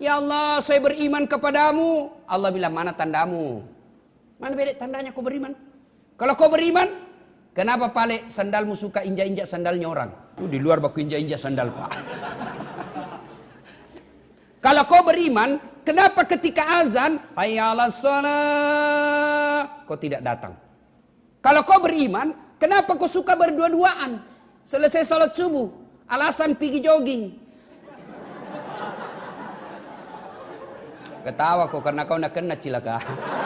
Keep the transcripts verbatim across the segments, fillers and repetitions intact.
Ya Allah, saya beriman kepadamu. Allah bilang, mana tandamu? Mana beda tandanya kau beriman? Kalau kau beriman, kenapa pale sandalmu suka injak-injak sandalnya orang? Tuh di luar baku injak-injak sandal, Pak. Kalau kau beriman, kenapa ketika azan, hayya 'alas shalah, kau tidak datang? Kalau kau beriman, kenapa kau suka berdua-duaan? Selesai salat subuh, alasan pergi jogging. Ketawa kau karena kau nak kena cilaka.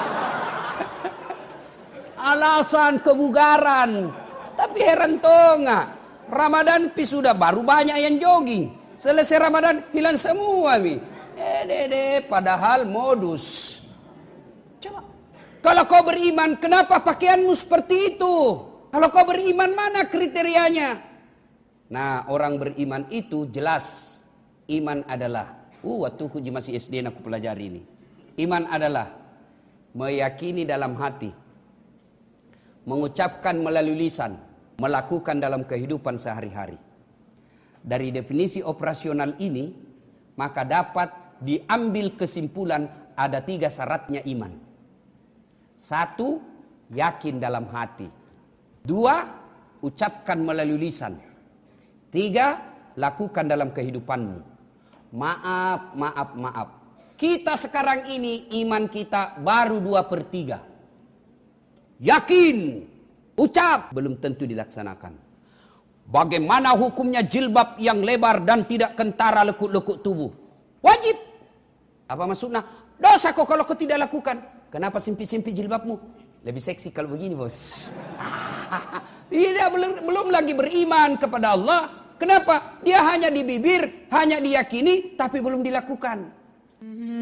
Alasan kebugaran. Tapi heran tonga. Ramadan pi sudah baru banyak yang jogging. Selesai Ramadan hilang semua mi. Eh dede, padahal modus. Coba. Kalau kau beriman, kenapa pakaianmu seperti itu? Kalau kau beriman, mana kriterianya? Nah, orang beriman itu jelas. Iman adalah, uh, waktu aku masih S D aku pelajari ini. Iman adalah meyakini dalam hati, mengucapkan melalui lisan, melakukan dalam kehidupan sehari-hari. Dari definisi operasional ini, maka dapat diambil kesimpulan ada tiga syaratnya iman. Satu, yakin dalam hati. Dua, ucapkan melalui lisan. Tiga, lakukan dalam kehidupanmu. Maaf, maaf, maaf. Kita sekarang ini iman kita baru dua per tiga. Yakin, ucap, belum tentu dilaksanakan. Bagaimana hukumnya jilbab yang lebar dan tidak kentara lekuk-lekuk tubuh? Wajib. Apa maksudnya? Dosa kok kalau kau tidak lakukan. Kenapa simpi-simpi jilbabmu? Lebih seksi kalau begini, bos. Tidak, belum, belum lagi beriman kepada Allah. Kenapa? Dia hanya di bibir, hanya diyakini, tapi belum dilakukan.